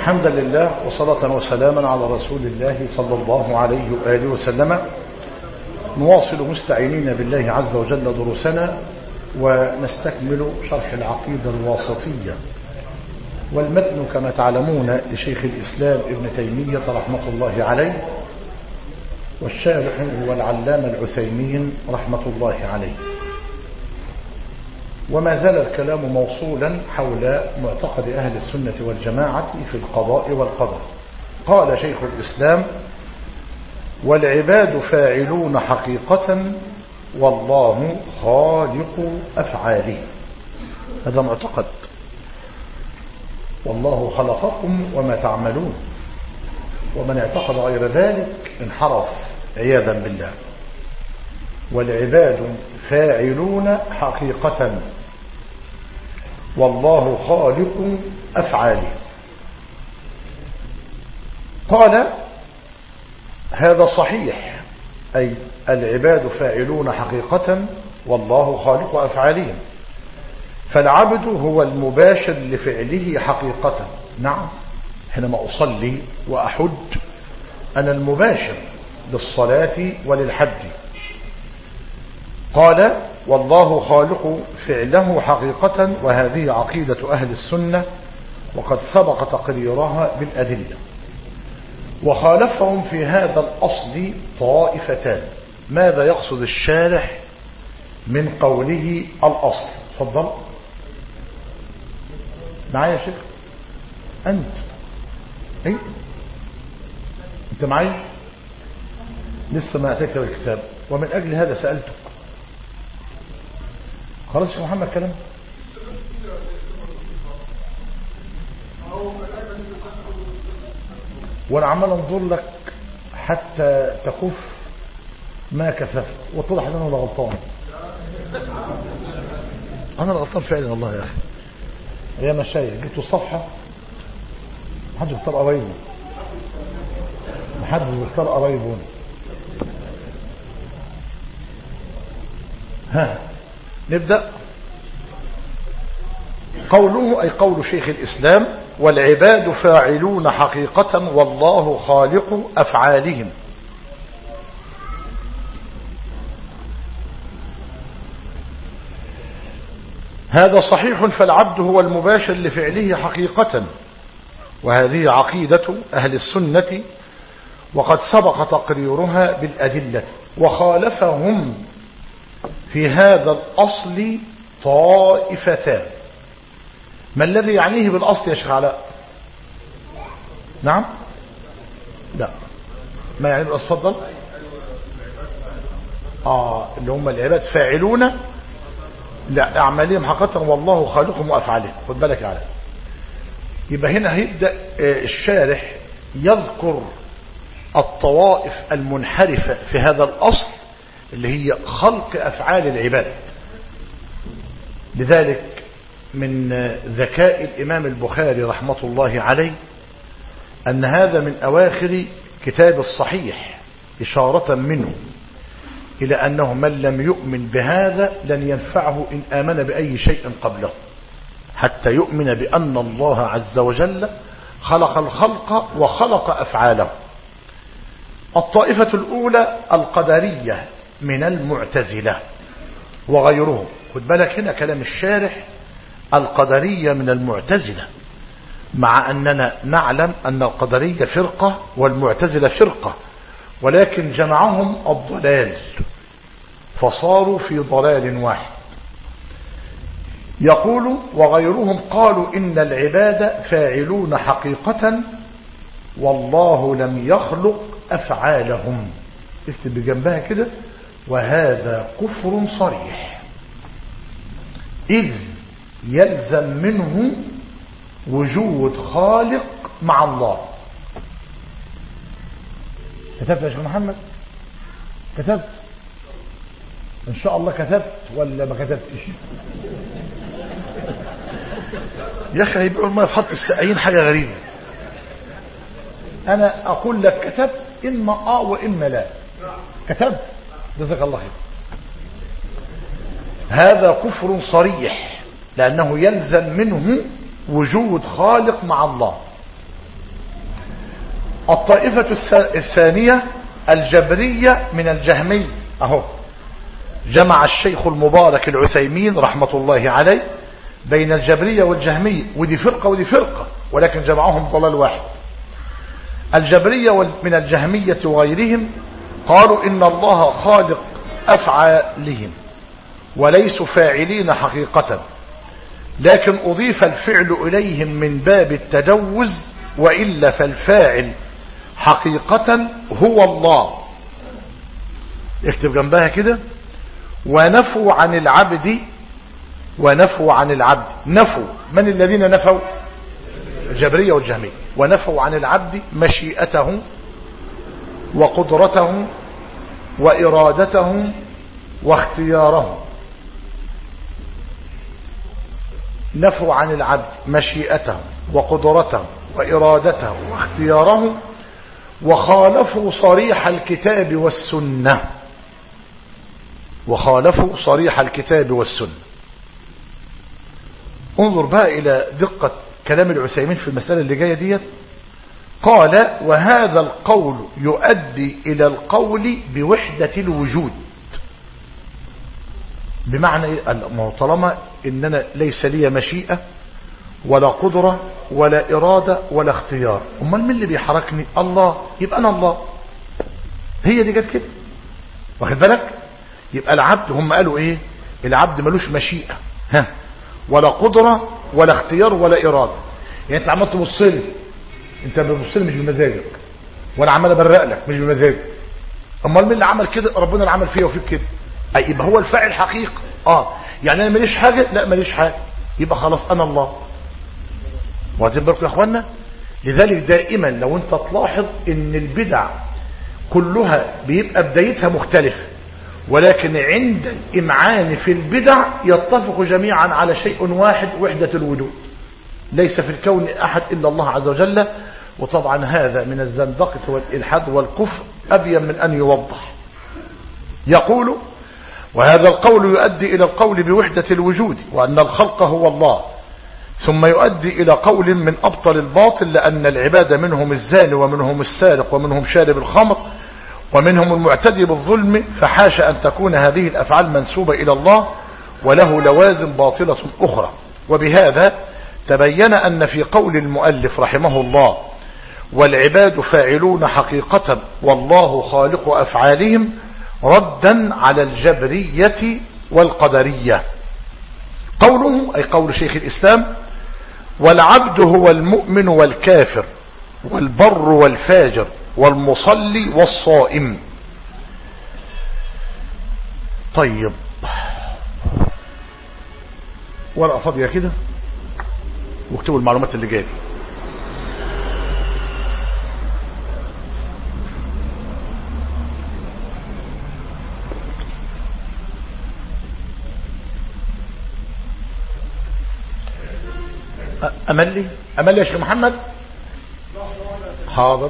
حمدا لله وصلاة وسلاما على رسول الله صلى الله عليه وآله وسلم. نواصل مستعينين بالله عز وجل دروسنا ونستكمل شرح العقيدة الواسطية، والمتن كما تعلمون لشيخ الإسلام ابن تيمية رحمة الله عليه، والشارح هو العلامة العثيمين رحمة الله عليه. وما زال الكلام موصولا حول معتقد أهل السنة والجماعة في القضاء والقدر. قال شيخ الإسلام: والعباد فاعلون حقيقة والله خالق أفعاله. هذا معتقد، والله خلقكم وما تعملون، ومن اعتقد غير ذلك انحرف عياذا بالله. والعباد فاعلون حقيقة والله خالق أفعاله. قال: هذا صحيح، أي العباد فاعلون حقيقة والله خالق أفعالهم، فالعبد هو المباشر لفعله حقيقة. نعم، حينما أصلي وأحج أنا المباشر للصلاة وللحج. قال: والله خالق فعله حقيقة، وهذه عقيدة أهل السنة وقد سبق تقريرها بالأدلة. وخالفهم في هذا الأصل طائفتان. ماذا يقصد الشارح من قوله الأصل؟ تفضل معايا يا شيخ. أنت أي أنت معايا؟ لسه ما أتكتب الكتاب، ومن أجل هذا سألتك. خلاص يا محمد كلام. وانا عمال انظر لك حتى تكف ما كففت، واتضح ان انا غلطان. انا غلطان فعلا والله يا اخي. يا مشايخ جبتوا الصفحه، محدش بيختار قرايبه، محدش بيختار قرايبه. ها نبدأ. قوله أي قول شيخ الإسلام: والعباد فاعلون حقيقة والله خالق أفعالهم. هذا صحيح، فالعبد هو المباشر لفعله حقيقة، وهذه عقيدة أهل السنة وقد سبق تقريرها بالأدلة. وخالفهم في هذا الأصل طائفتان. ما الذي يعنيه بالأصل يا شيخ علاء؟ نعم؟ لا، ما يعني بالأصل؟ تفضل. اللي هم العباد فاعلون لا أعمالهم حقيقة والله خالقهم وأفعالهم. خد بالك يا علاء. يبقى هنا هيبدأ الشارح يذكر الطوائف المنحرفة في هذا الأصل اللي هي خلق أفعال العباد. لذلك من ذكاء الإمام البخاري رحمة الله عليه أن هذا من أواخر كتاب الصحيح، إشارة منه إلى أنه من لم يؤمن بهذا لن ينفعه إن آمن بأي شيء قبله، حتى يؤمن بأن الله عز وجل خلق الخلق وخلق أفعاله. الطائفة الأولى القدرية من المعتزلة وغيرهم. خد بالك هنا كلام الشارح: القدرية من المعتزلة، مع أننا نعلم أن القدرية فرقة والمعتزلة فرقة، ولكن جمعهم الضلال فصاروا في ضلال واحد. يقول: وغيرهم قالوا إن العباد فاعلون حقيقة والله لم يخلق أفعالهم. اكتب بجنبها كده: وهذا كفر صريح، إذ يلزم منه وجود خالق مع الله. كتبت يا شيخ محمد؟ كتبت إن شاء الله. كتبت ولا ما كتبتش؟ يا أخي هيبقوا ما يفحط السقايين حاجة غريبة. أنا أقول لك كتبت، إما وإما لا. كتبت، جزاك الله خير. هذا كفر صريح، لأنه يلزم منه وجود خالق مع الله. الطائفة الثانية الجبرية من الجهمي. اهو جمع الشيخ المبارك العثيمين رحمة الله عليه بين الجبرية والجهمية، ودي فرقة ودي فرقة، ولكن جمعهم ضلال واحد. الجبرية من الجهمية وغيرهم قالوا إن الله خالق أفعالهم وليسوا فاعلين حقيقة، لكن أضيف الفعل إليهم من باب التجوز، وإلا فالفاعل حقيقة هو الله. اكتب جنبها كده: ونفوا عن العبد. ونفوا عن العبد، نفوا من الذين نفوا؟ الجبرية والجهمية. ونفوا عن العبد مشيئته وقدرته وإرادته واختياره. نفوا عن العبد مشيئته وقدرته وإرادته واختياره، وخالفوا صريح الكتاب والسنة. وخالفوا صريح الكتاب والسنة. انظر بقى إلى دقة كلام العثيمين في المسألة اللي جاية ديت. قال: وهذا القول يؤدي إلى القول بوحدة الوجود. بمعنى ما هو طالما إننا ليس لي مشيئة ولا قدرة ولا إرادة ولا اختيار، أمال من اللي بيحركني؟ الله. يبقى أنا الله. هي دي جت كده، واخد بالك؟ يبقى العبد، هم قالوا إيه؟ العبد ملوش مشيئة ولا قدرة ولا اختيار ولا إرادة. يعني أنت عمال تبص لي، أنت بتبص لي مش بمزاجك، وأنا عمال أبرق لك مش بمزاجك. أمال مين اللي عمل كده؟ ربنا اللي عمل فيا وفيك كده. أي يبقى هو الفاعل حقيقة. يعني أنا ماليش حاجة؟ لا ماليش حاجة. يبقى خلاص أنا الله. واخدين بالكم يا أخوانا؟ لذلك دائما لو أنت تلاحظ إن البدع كلها بيبقى بدايتها مختلفة، ولكن عند الإمعان في البدع يتفق جميعا على شيء واحد: وحدة الوجود. ليس في الكون أحد إلا الله عز وجل. وطبعا هذا من الزندقة والإلحاد والكفر أبين من أن يوضح. يقول: وهذا القول يؤدي إلى القول بوحدة الوجود وأن الخلق هو الله، ثم يؤدي إلى قول من أبطل الباطل، لأن العباد منهم الزاني ومنهم السارق ومنهم شارب الخمر ومنهم المعتدي بالظلم، فحاش أن تكون هذه الأفعال منسوبة إلى الله وله لوازم باطلة أخرى. وبهذا تبين أن في قول المؤلف رحمه الله: والعباد فاعلون حقيقة والله خالق أفعالهم، ردا على الجبرية والقدرية. قوله أي قول شيخ الإسلام: والعبد هو المؤمن والكافر والبر والفاجر والمصلي والصائم. طيب، ورقة فاضية كده واكتبوا المعلومات اللي جايه. أملي يا شيخ محمد. حاضر.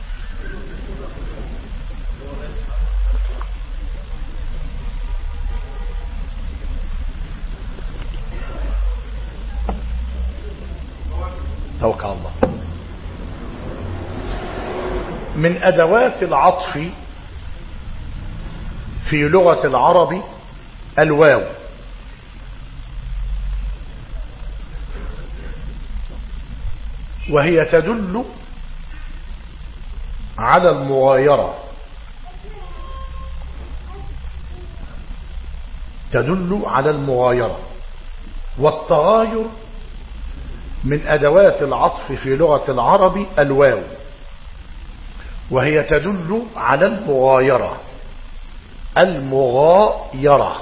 توكل الله. من أدوات العطف في لغة العرب الواو، وهي تدل على المغايرة. تدل على المغايرة والتغاير. من أدوات العطف في لغة العرب الواو، وهي تدل على المغايرة. المغايرة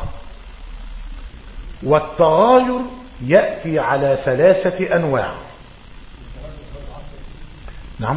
والتغاير يأتي على 3 أنواع. نعم.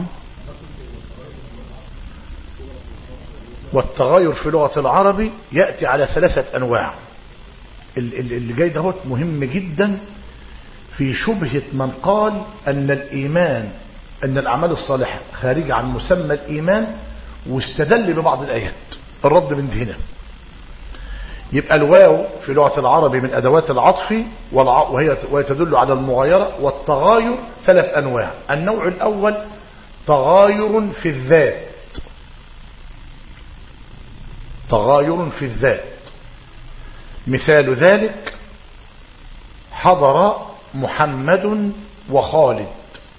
والتغاير في لغة العرب يأتي على 3 أنواع. اللي جاي ده مهم جدا في شبهة من قال أن الإيمان، أن الأعمال الصالحة خارجة عن مسمى الإيمان، واستدل ببعض الآيات. الرد من هنا. يبقى الواو في لغة العرب من أدوات العطف، وهي تدل على المغايرة والتغاير 3 أنواع. النوع الأول تغاير في الذات، تغاير في الذات. مثال ذلك حضر محمد وخالد.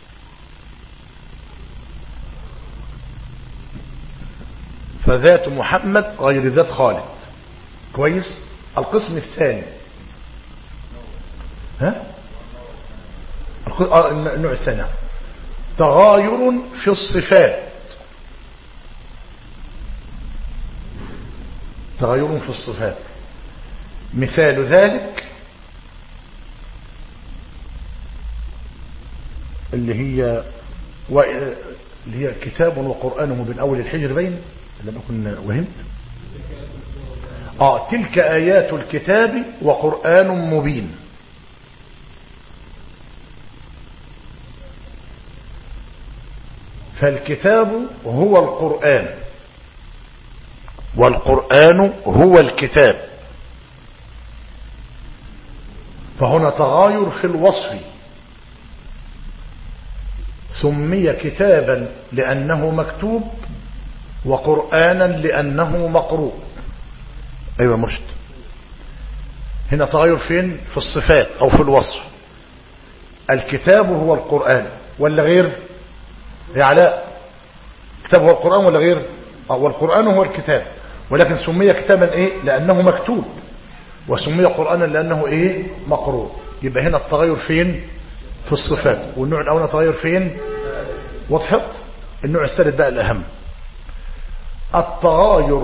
فذات محمد غير ذات خالد. كويس. القسم الثاني النوع الثاني تغاير في الصفات، تغير في الصفات. مثال ذلك اللي هي كتاب وقرآن من أول الحجر بين لم أكن وهمت. تلك آيات الكتاب وقرآن مبين. فالكتاب هو القرآن والقرآن هو الكتاب. فهنا تغاير في الوصف. سمي كتابا لأنه مكتوب وقرآنا لأنه مقروء. أيوة مرشد. هنا تغير فين؟ في الصفات أو في الوصف. الكتاب هو القرآن ولا غير؟ يا علاء، كتاب هو القرآن ولا غير؟ والقرآن هو الكتاب، ولكن سمي كتابا ايه؟ لأنه مكتوب، وسمي قرآنا لأنه ايه؟ مقروء. يبقى هنا التغير فين؟ في الصفات. والنوع الأول تغير فين؟ وضحت. النوع الثالث بقى الأهم، التغاير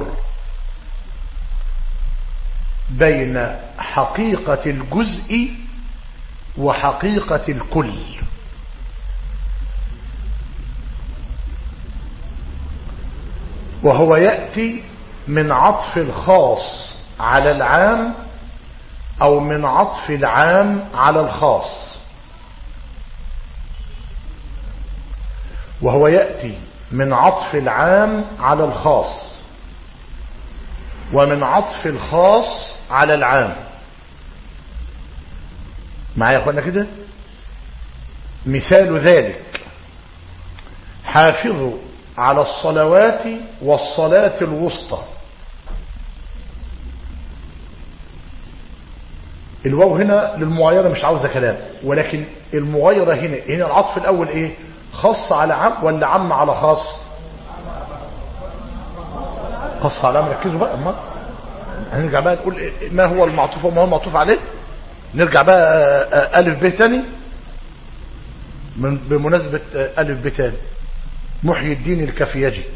بين حقيقة الجزء وحقيقة الكل. وهو يأتي من عطف الخاص على العام أو من عطف العام على الخاص. وهو يأتي من عطف العام على الخاص ومن عطف الخاص على العام. معايا يا اخوانا كده؟ مثال ذلك حافظوا على الصلوات والصلاة الوسطى. الواو هنا للمغايرة مش عاوزة كلام، ولكن المغايرة هنا العطف الأول ايه؟ خاص على عام ولا عام على خاص؟ خاص على عام. ركزوا بقى. اما هنرجع بقى نقول ما هو المعطوف وما هو المعطوف عليه. نرجع بقى ألف ب تاني بمناسبة ألف ب تاني. محي الدين الكفيجي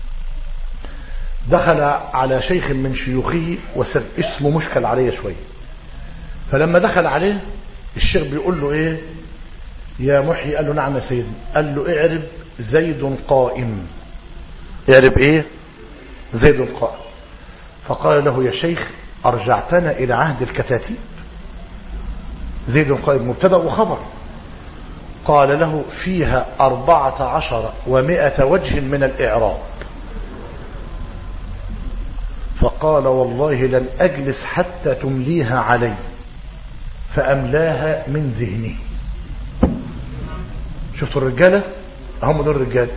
دخل على شيخ من شيوخه اسمه مشكل عليه شوية. فلما دخل عليه الشيخ بيقول له ايه يا محي؟ قال له نعم يا سيدي. قال له اعرب زيد قائم. اعرب ايه؟ زيد قائم. فقال له يا شيخ ارجعتنا الى عهد الكتاتيب. زيد قائم مبتدأ وخبر. قال له فيها 14 و100 وجه من الإعراب. فقال والله لن أجلس حتى تمليها علي. فأملاها من ذهني. شفتوا الرجالة؟ هم دول الرجال.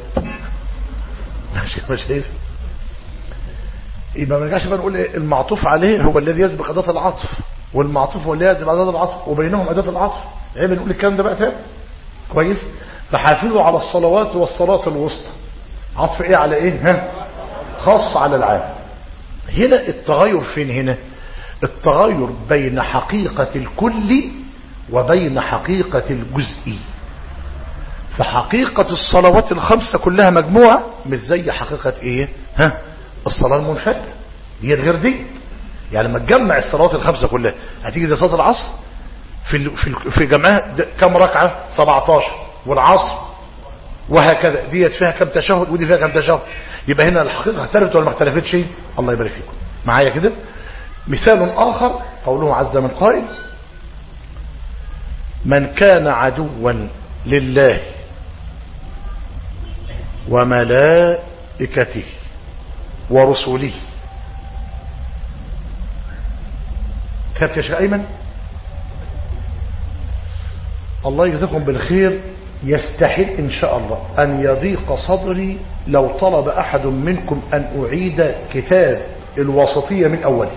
مش شايف؟ يبقى ما نرجعش بقى نقول المعطوف عليه هو الذي يسبق أداة العطف، والمعطوف هو الذي يسبق أداة العطف، وبينهم أداة العطف. عيب نقول الكلام ده بقى تاني. كويس. فحافظوا على الصلوات والصلاة الوسطى. عطف ايه على ايه؟ خاص على العام. هنا التغير فين؟ هنا التغير بين حقيقة الكل وبين حقيقة الجزء. فحقيقة الصلوات الخمسة كلها مجموعة مش زي حقيقة ايه؟ الصلاة المنفردة. دي غير دي. يعني لما تجمع الصلوات الخمسة كلها هتيجي زي صلاة العصر في جمعها كم ركعة؟ 17. والعصر وهكذا. ديت فيها كم تشهد ودي فيها كم تشهد. يبقى هنا الحقيقة اختلفت ولا ما اختلفتش؟ الله يبارك فيكم. معايا كده؟ مثال آخر قوله عز من قائل من كان عدوا لله وملائكته ورسله. كيف يا شيخ أيمن؟ الله يجزاكم بالخير. يستحيل إن شاء الله أن يضيق صدري لو طلب أحد منكم أن أعيد كتاب الوسطية من أوله،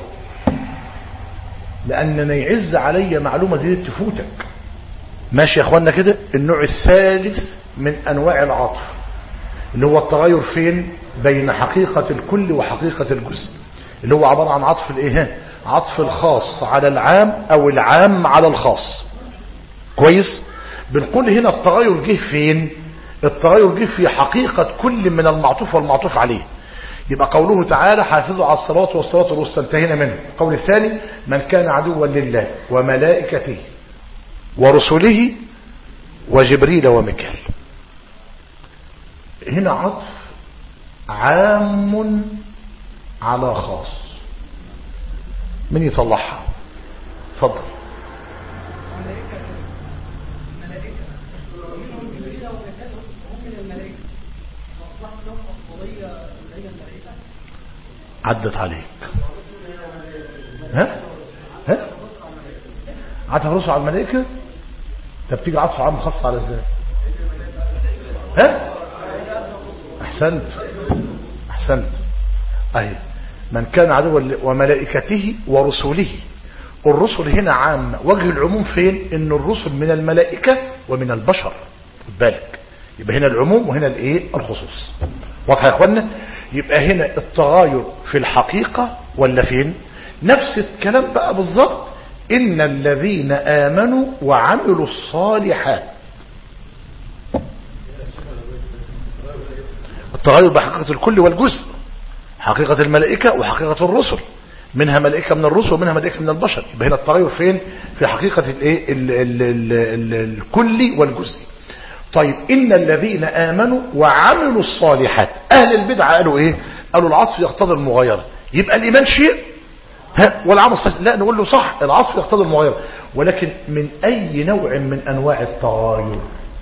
لأننا يعز علي معلومة دي تفوتك. ماشي يا أخوانا كده. النوع الثالث من أنواع العطف اللي هو التغير فين بين حقيقة الكل وحقيقة الجزء، اللي هو عبارة عن عطف الايه، عطف الخاص على العام او العام على الخاص. كويس. بنقول هنا التغير جه فين؟ التغير جه في حقيقة كل من المعطوف والمعطوف عليه. يبقى قوله تعالى حافظوا على الصلوات والصلاة الوسطى انتهينا منه. القول الثاني من كان عدوا لله وملائكته ورسله وجبريل وميكال. هنا عطف عام على خاص. من يطلعها؟ اتفضل. عدت عليك. ها عطف الرسل على الملائكة. طب بتيجي عطف عام خاص على ازاي؟ احسنت اهي. من كان عدوا وملائكته ورسله. الرسل هنا عامة. وجه العموم فين؟ ان الرسل من الملائكة ومن البشر. خد بالك. يبقى هنا العموم وهنا الايه، الخصوص. واضح يا اخوانا؟ يبقى هنا التغاير في الحقيقة ولا فين؟ نفس الكلام بقى بالظبط. ان الذين امنوا وعملوا الصالحات. التغير بحقيقة الكل والجزء، حقيقة الملائكة وحقيقة الرسل، منها ملائكة من الرسل ومنها ملائكة من البشر. يبقى هنا التغير فين؟ في حقيقة الايه، الكل والجزء. طيب ان الذين امنوا وعملوا الصالحات. اهل البدعة قالوا ايه؟ قالوا العطف يقتضي المغايرة. يبقى الايمان شيء والعمل الصالح لا. نقول له صح، العطف يقتضي المغايرة، ولكن من اي نوع من انواع التغاير؟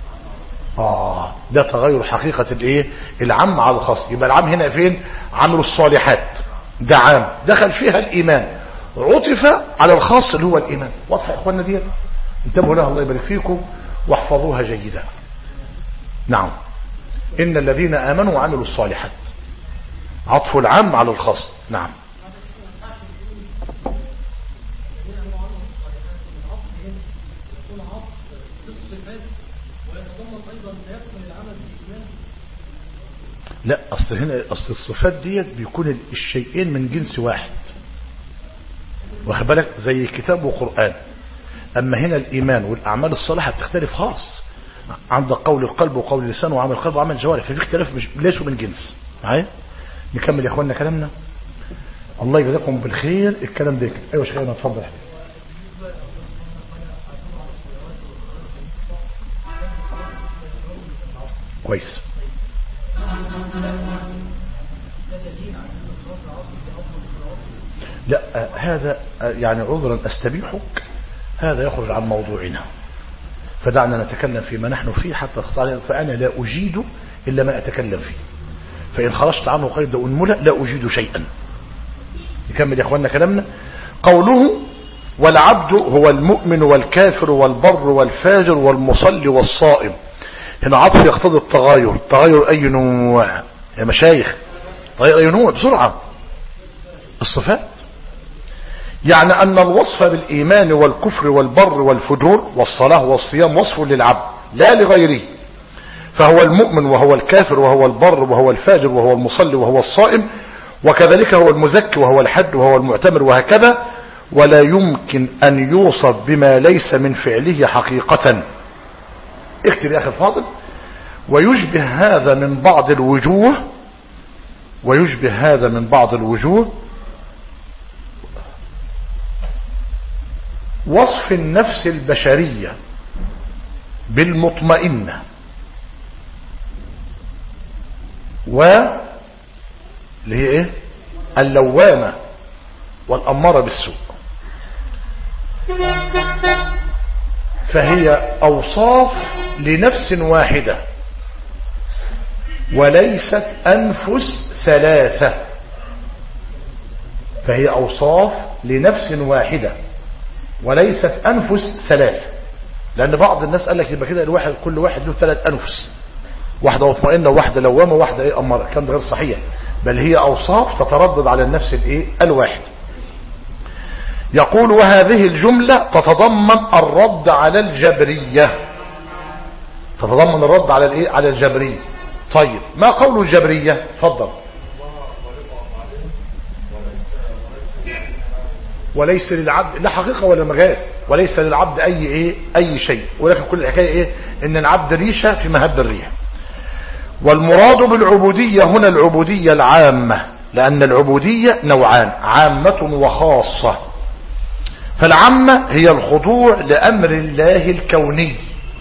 ده تغير حقيقة الايه، العام على الخاص. يبقى العام هنا فين؟ عملوا الصالحات ده عام دخل فيها الايمان، عطف على الخاص اللي هو الايمان. واضحه يا اخوانا ديت؟ انتبهوا لها الله يبارك فيكم واحفظوها جيدا. نعم. ان الذين امنوا وعملوا الصالحات، عطف العام على الخاص. نعم. لا، اصل هنا اصل الصفات ديت بيكون الشيئين من جنس واحد، واخد بالك؟ زي كتاب وقرآن. اما هنا الايمان والاعمال الصالحه بتختلف خالص. عندك قول القلب وقول اللسان وعمل القلب وعمل الجوارح، ففي اختلاف مش ليسوا من جنس. معايا؟ نكمل يا اخوانا كلامنا. الله يجزاكم بالخير. الكلام ده ايوه شيخنا اتفضل. كويس. لا هذا يعني عذرا استبيحك، هذا يخرج عن موضوعنا، فدعنا نتكلم فيما نحن فيه حتى تستطيع. فأنا لا أجيد إلا ما أتكلم فيه، فإن خرجت عنه قيد أنملة لا أجيد شيئا. نكمل يا أخواننا كلامنا. قوله والعبد هو المؤمن والكافر والبر والفاجر والمصلي والصائم. هنا عطف يقتضي التغاير. تغاير أي نوع يا مشايخ؟ تغاير أي نوع بسرعة؟ الصفات. يعني أن الوصف بالإيمان والكفر والبر والفجور والصلاة والصيام وصف للعبد لا لغيره، فهو المؤمن وهو الكافر وهو البر وهو الفاجر وهو المصلي وهو الصائم، وكذلك هو المزكي وهو الحج وهو المعتمر وهكذا. ولا يمكن أن يوصف بما ليس من فعله حقيقة. اكتب يا أخي الفاضل. ويشبه هذا من بعض الوجوه وصف النفس البشرية بالمطمئنة اللي هي ايه؟ اللوامة والأمارة بالسوء. فهي أوصاف لنفس واحدة وليست أنفس ثلاثة. فهي أوصاف لنفس واحدة وليست أنفس ثلاثة. لأن بعض الناس قال لك يبقى كده الواحد كل واحد له 3 أنفس، واحدة مطمئنة وواحدة لوامة وواحدة ايه أمارة. كان ده غير صحيح، بل هي أوصاف تتردد على النفس الايه الواحد. يقول وهذه الجملة تتضمن الرد على الجبرية، تتضمن الرد على الايه على الجبرية. طيب ما قول الجبرية؟ تفضل. وليس للعبد لا حقيقة ولا مجاز، وليس للعبد اي شيء، ولكن كل الحكاية ايه ان العبد ريشة في مهب الريح. والمراد بالعبودية هنا العبودية العامة، لأن العبودية نوعان، عامة وخاصة. فالعامة هي الخضوع لأمر الله الكوني،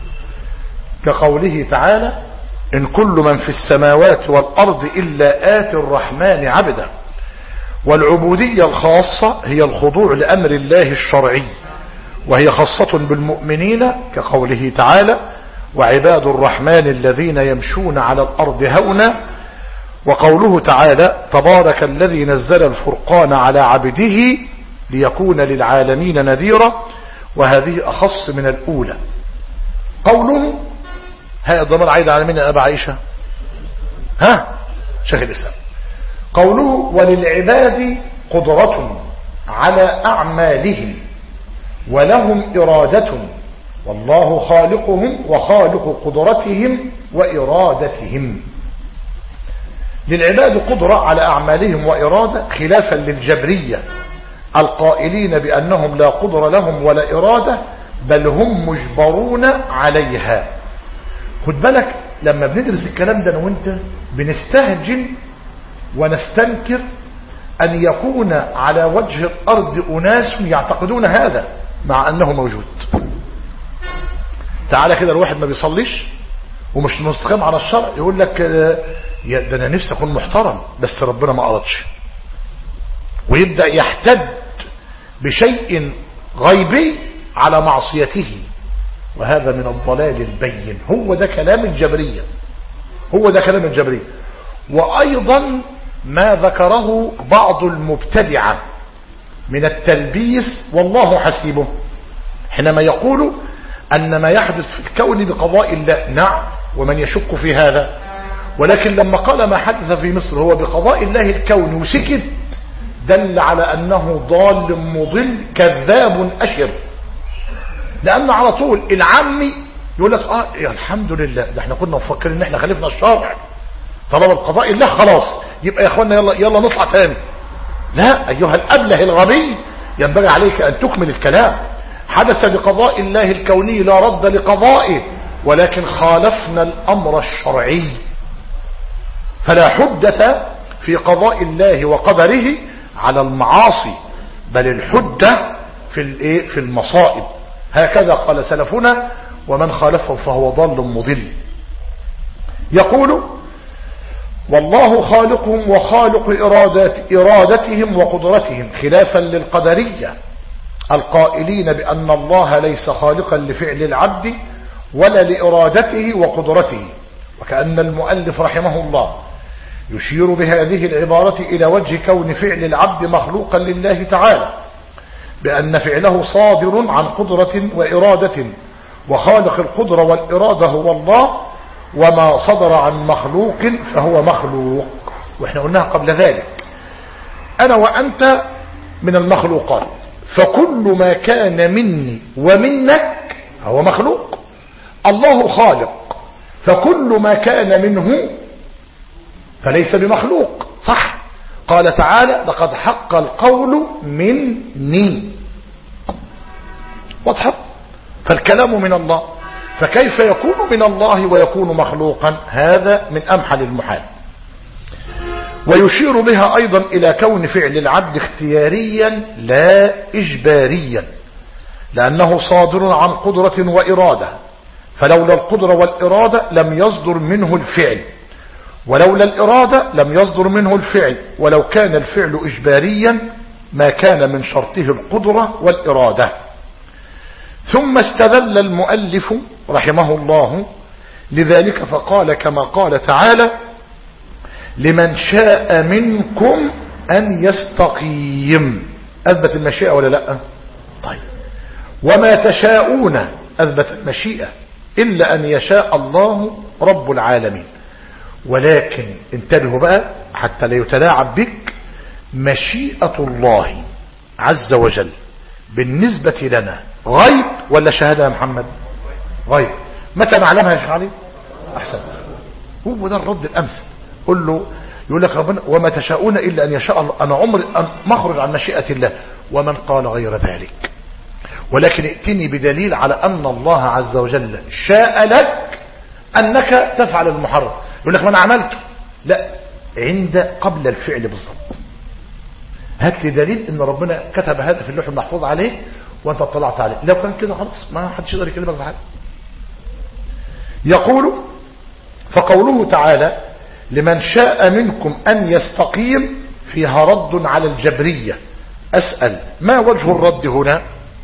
كقوله تعالى إن كل من في السماوات والأرض إلا آتي الرحمن عبدا. والعبودية الخاصة هي الخضوع لأمر الله الشرعي، وهي خاصة بالمؤمنين، كقوله تعالى وعباد الرحمن الذين يمشون على الأرض هونا. وقوله تعالى تبارك الذي نزل الفرقان على عبده ليكون للعالمين نذيرا، وهذه أخص من الأولى. قوله هذا الضمير عايد على من أبا عائشة؟ شيخ الإسلام. قوله وللعباد قدرة على أعمالهم ولهم إرادة والله خالقهم وخالق قدرتهم وإرادتهم. للعباد قدرة على أعمالهم وإرادة، خلافا للجبرية القائلين بأنهم لا قدرة لهم ولا إرادة، بل هم مجبرون عليها. خد بالك لما بندرس الكلام ده أنا وانت بنستهجن ونستنكر أن يكون على وجه الأرض أناس يعتقدون هذا مع أنه موجود. تعالى كده الواحد ما بيصليش ومش مستقيم على الشرع يقول لك ده أنا نفسي أكون محترم بس ربنا ما أردش، ويبدأ يحتد بشيء غيبي على معصيته، وهذا من الضلال البين. هو ده كلام الجبرية، هو ده كلام الجبرية. وأيضا ما ذكره بعض المبتدعة من التلبيس والله حسيبه، حينما يقول أن ما يحدث في الكون بقضاء الله. نعم، ومن يشك في هذا، ولكن لما قال ما حدث في مصر هو بقضاء الله الكون وسكت، دل على أنه ضال مضل كذاب أشر. لأن على طول العامي يقول لك يا الحمد لله ده احنا كنا مفكرين ان احنا خالفنا الشرع، طلب القضاء الله خلاص يبقى يا اخوانا يلا نطلع ثاني. لا ايها الابله الغبي، ينبغي عليك ان تكمل الكلام. حدث بقضاء الله الكوني لا رد لقضائه، ولكن خالفنا الامر الشرعي، فلا حجة في قضاء الله وقدره على المعاصي، بل الحجة في المصائب. هكذا قال سلفنا ومن خالفه فهو ضال مضل. يقول والله خالقهم وخالق إرادتهم وقدرتهم، خلافا للقدرية القائلين بأن الله ليس خالقا لفعل العبد ولا لإرادته وقدرته. وكأن المؤلف رحمه الله يشير بهذه العبارة إلى وجه كون فعل العبد مخلوقا لله تعالى، بأن فعله صادر عن قدرة وإرادة، وخالق القدرة والإرادة هو الله، وما صدر عن مخلوق فهو مخلوق. وإحنا قلناها قبل ذلك، أنا وأنت من المخلوقات، فكل ما كان مني ومنك هو مخلوق. الله خالق، فكل ما كان منه فليس بمخلوق. صح؟ قال تعالى لقد حق القول مني. واضح؟ فالكلام من الله، فكيف يكون من الله ويكون مخلوقا؟ هذا من أمحل المحال. ويشير بها أيضا إلى كون فعل العبد اختياريا لا إجباريا، لأنه صادر عن قدرة وإرادة، فلولا القدرة والإرادة لم يصدر منه الفعل، ولولا الإرادة لم يصدر منه الفعل، ولو كان الفعل إجباريا ما كان من شرطه القدرة والإرادة. ثم استدل المؤلف رحمه الله لذلك فقال كما قال تعالى لمن شاء منكم أن يستقيم. أثبت المشيئة ولا لا؟ طيب. وما تشاءون أثبت المشيئة إلا أن يشاء الله رب العالمين. ولكن انتبهوا بقى حتى لا يتلاعب بك، مشيئة الله عز وجل بالنسبة لنا غيب ولا شهادة يا محمد؟ غيب. متى نعلمها يا شيخ علي؟ أحسنت. هو ده الرد الأمثل. قل له، يقول لك ربنا وما تشاءون إلا أن يشاء الله. أنا عمري ما أخرج عن مشيئة الله. ومن قال غير ذلك، ولكن ائتني بدليل على أن الله عز وجل شاء لك أنك تفعل المحرم. يقول لك ما أنا عملته، لا، عند قبل الفعل بالضبط. هات لي دليل ان ربنا كتب هذا في اللوح المحفوظ عليه وانت اطلعت عليه. لو كان كده خلاص ما حدش يقدر يكلمك في حاجه. يقول فقوله تعالى لمن شاء منكم ان يستقيم فيها رد على الجبرية. اسأل ما وجه الرد هنا؟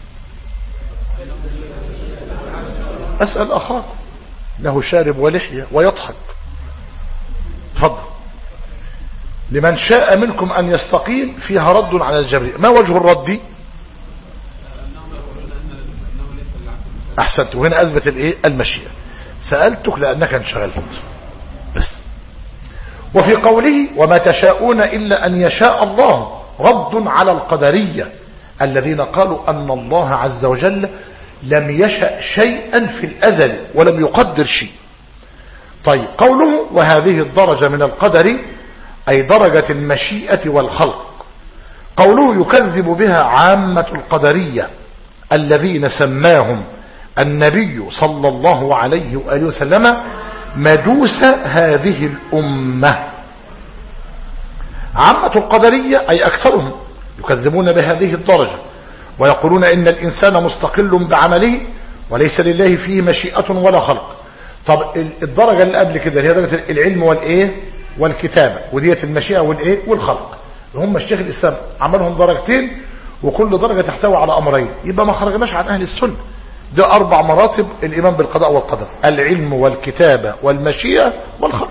اسأل اخاكم له شارب ولحية ويضحك. تفضل. لمن شاء منكم أن يستقيم فيها رد على الجبرية. ما وجه الرد؟ أحسنت. وهنا أثبت المشيئة. سألتك لأنك انشغلت بس. وفي قوله وما تشاءون إلا أن يشاء الله رد على القدرية الذين قالوا أن الله عز وجل لم يشأ شيئا في الأزل ولم يقدر شيء. طيب قوله وهذه الدرجة من القدر أي درجة المشيئة والخلق. قوله يكذب بها عامة القدرية الذين سماهم النبي صلى الله عليه وآله وسلم مجوس هذه الأمة. عامة القدرية أي أكثرهم يكذبون بهذه الدرجة ويقولون إن الإنسان مستقل بعمله وليس لله فيه مشيئة ولا خلق. طب الدرجة اللي قبل كده هي درجة العلم والكتابة، ودية المشيئة والخلق. هم الشيخ الإسلام عملهم درجتين وكل درجة تحتوي على أمرين، يبقى ما خرجناش عن أهل السنة. ده 4 مراتب الإيمان بالقضاء والقدر: العلم والكتابة والمشيئة والخلق.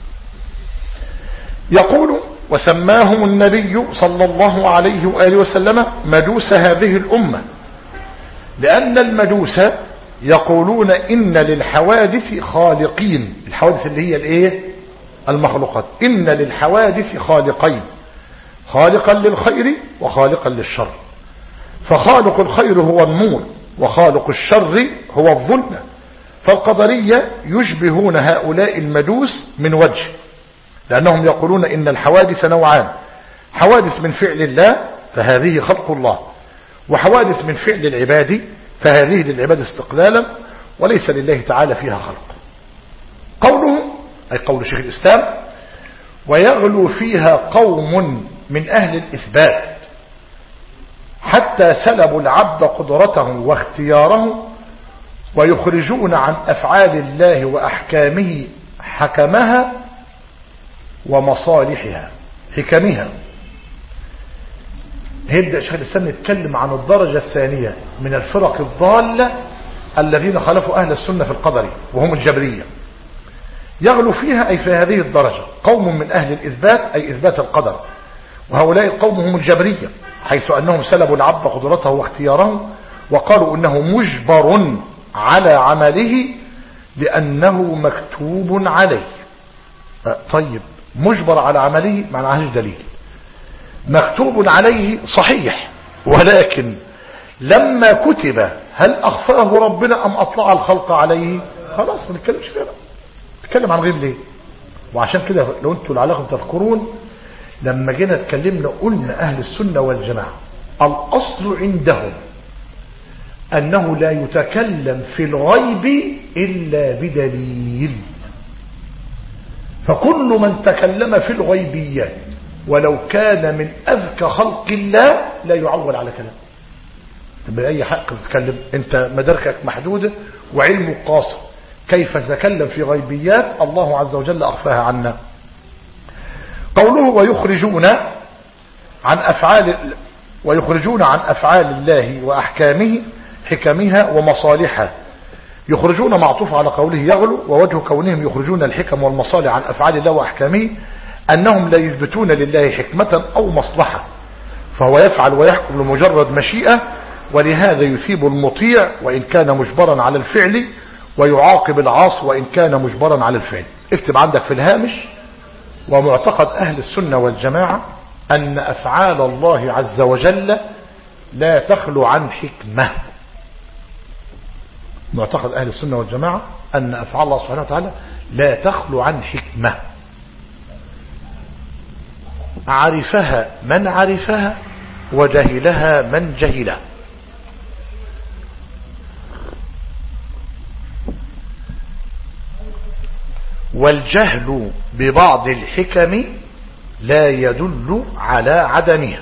يقول وسماهم النبي صلى الله عليه وآله وسلم مجوس هذه الأمة لأن المجوس يقولون إن للحوادث خالقين. الحوادث اللي هي المخلوقات. إن للحوادث خالقين، خالقا للخير وخالقا للشر. فخالق الخير هو النور وخالق الشر هو الظلمة. فالقدرية يشبهون هؤلاء المجوس من وجه، لأنهم يقولون إن الحوادث نوعان: حوادث من فعل الله فهذه خلق الله، وحوادث من فعل العباد فهذه للعباد استقلالا وليس لله تعالى فيها خلق. قوله أي قول شيخ الإسلام ويغلو فيها قوم من أهل الإثبات حتى سلبوا العبد قدرته واختياره ويخرجون عن أفعال الله وأحكامه حكمها ومصالحها حكمها. هيبدأ شيخ الإسلام يتكلم عن الدرجة الثانية من الفرق الضالة الذين خالفوا أهل السنة في القدر وهم الجبرية. يغلو فيها أي في هذه الدرجة قوم من أهل الإثبات أي إثبات القدر، وهؤلاء القوم هم الجبرية، حيث أنهم سلبوا العبد قدرته واختياره وقالوا إنه مجبر على عمله لأنه مكتوب عليه. طيب مجبر على عمله ما معهاش دليل. مكتوب عليه صحيح، ولكن لما كتب هل أخفاه ربنا أم أطلع الخلق عليه؟ خلاص ما نتكلمش فيها، نتكلم عن غير ليه. وعشان كده لو انتوا لعلكم تذكرون لما جينا اتكلمنا قلنا أهل السنة والجماعة الأصل عندهم أنه لا يتكلم في الغيب إلا بدليل. فكل من تكلم في الغيبيات ولو كان من أذكى خلق الله لا يعول على كلام. بأي حق تتكلم؟ انت مداركك محدودة وعلمك قاصر، كيف تتكلم في غيبيات الله عز وجل أخفاها عنا؟ قوله ويخرجون عن أفعال الله وأحكامه حكمها ومصالحها. يخرجون معطوف على قوله يغلو، ووجه كونهم يخرجون الحكم والمصالح عن أفعال الله وأحكامه أنهم لا يثبتون لله حكمة أو مصلحة، فهو يفعل ويحكم لمجرد مشيئة ولهذا يثيب المطيع وإن كان مجبرا على الفعل، ويعاقب العاص وإن كان مجبرا على الفعل. اكتب عندك في الهامش: ومعتقد أهل السنة والجماعة أن أفعال الله عز وجل لا تخلو عن حكمة. معتقد أهل السنة والجماعة أن أفعال الله سبحانه وتعالى لا تخلو عن حكمة، عرفها من عرفها وجهلها من جهلها. والجهل ببعض الحكم لا يدل على عدمها.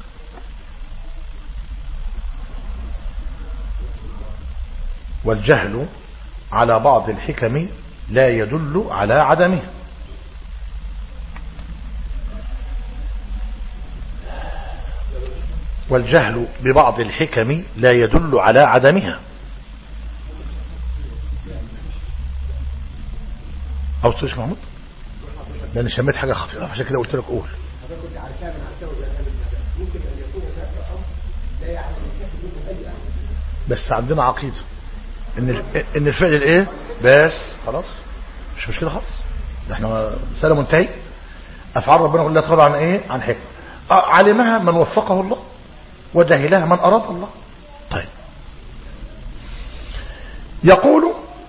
والجهل على بعض الحكم لا يدل على عدمها. والجهل ببعض الحكم لا يدل على عدمها. أو تقولش محمود؟ لأن شميت حاجة خطيرة عشان كده قلت لك قول. بس عندنا عقيدة ان الفعل الايه بس خلاص مش مشكلة خالص، ده احنا مسألة منتهي. افعال ربنا كلها تخلو عن ايه؟ عن حكمة. علمها من وفقه الله وجهلها من اراد الله. طيب، يقول: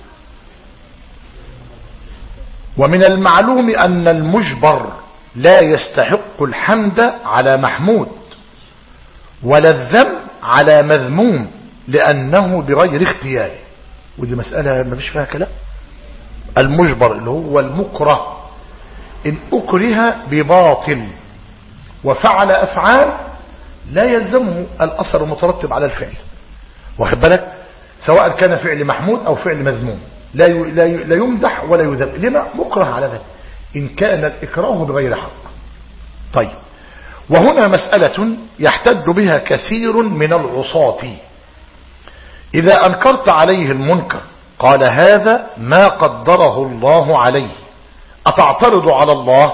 ومن المعلوم أن المجبر لا يستحق الحمد على محمود ولا الذم على مذموم لأنه بغير اختياره. ودي مسألة ما فيش فيها كلام. المجبر اللي هو المكره إن أكره بباطل وفعل أفعال لا يلزمه الأثر المترتب على الفعل، واخد بالك، سواء كان فعل محمود أو فعل مذموم، لا يمدح ولا يذم. لما؟ مكره على ذلك إن كان الإكراه بغير حق. طيب، وهنا مسألة يحتج بها كثير من العصاة. إذا أنكرت عليه المنكر قال: هذا ما قدره الله عليه، أتعترض على الله؟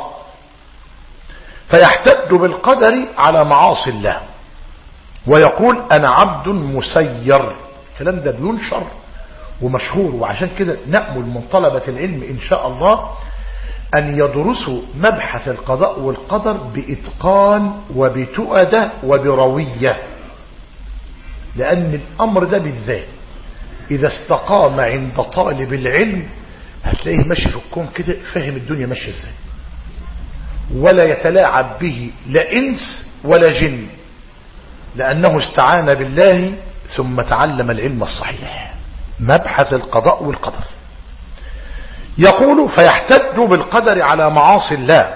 فيحتج بالقدر على معاصي الله ويقول: أنا عبد مسير. الكلام ده بينشر ومشهور، وعشان كده نأمل من طلبة العلم إن شاء الله أن يدرسوا مبحث القضاء والقدر بإتقان وبتؤدة وبروية، لأن الأمر ده بالذات إذا استقام عند طالب العلم هتلاقيه ماشي في الكون كده فهم الدنيا ماشية ازاي، ولا يتلاعب به لا إنس ولا جن، لأنه استعان بالله ثم تعلم العلم الصحيح. مبحث القضاء والقدر. يقول: فيحتج بالقدر على معاصي الله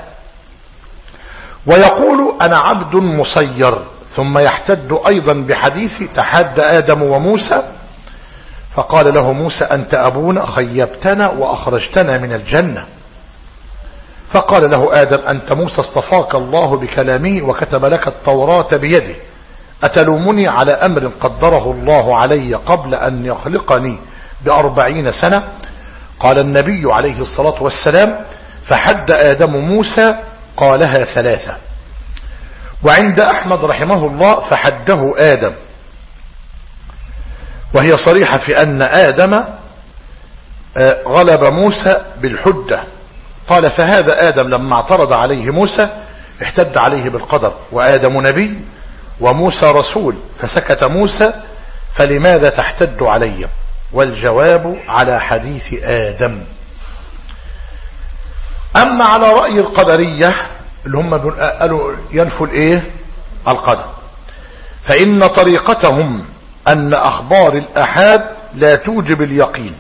ويقول: أنا عبد مسير. ثم يحتج أيضا بحديث تحدى آدم وموسى فقال له موسى: أنت أبونا، خيبتنا وأخرجتنا من الجنة. فقال له آدم: أنت موسى، اصطفاك الله بكلامه وكتب لك التوراة بيده، أتلومني على أمر قدره الله علي قبل أن يخلقني ب40 سنة؟ قال النبي عليه الصلاة والسلام: فحد آدم موسى قالها 3. وعند أحمد رحمه الله فحده آدم، وهي صريحة في أن آدم غلب موسى بالحجة. قال: فهذا آدم لما اعترض عليه موسى احتج عليه بالقدر، وآدم نبي وموسى رسول، فسكت موسى، فلماذا تحتج علي؟ والجواب على حديث آدم. أما على رأي القدرية اللي هم قالوا ينفوا الايه؟ القدر، فإن طريقتهم أن أخبار الأحاد لا توجب اليقين.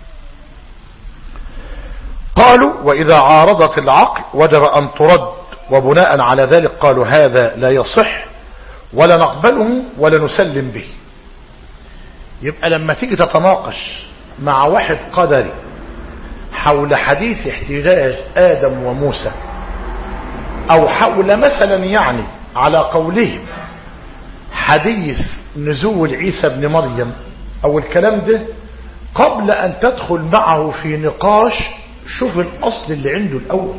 قالوا: وإذا عارضت العقل وجب أن ترد، وبناء على ذلك قالوا: هذا لا يصح ولا نقبله ولا نسلم به. يبقى لما تيجي تتناقش مع واحد قدري حول حديث احتجاج آدم وموسى، أو حول مثلا يعني على قولهم حديث نزول عيسى بن مريم أو الكلام ده، قبل أن تدخل معه في نقاش شوف الأصل اللي عنده الأول.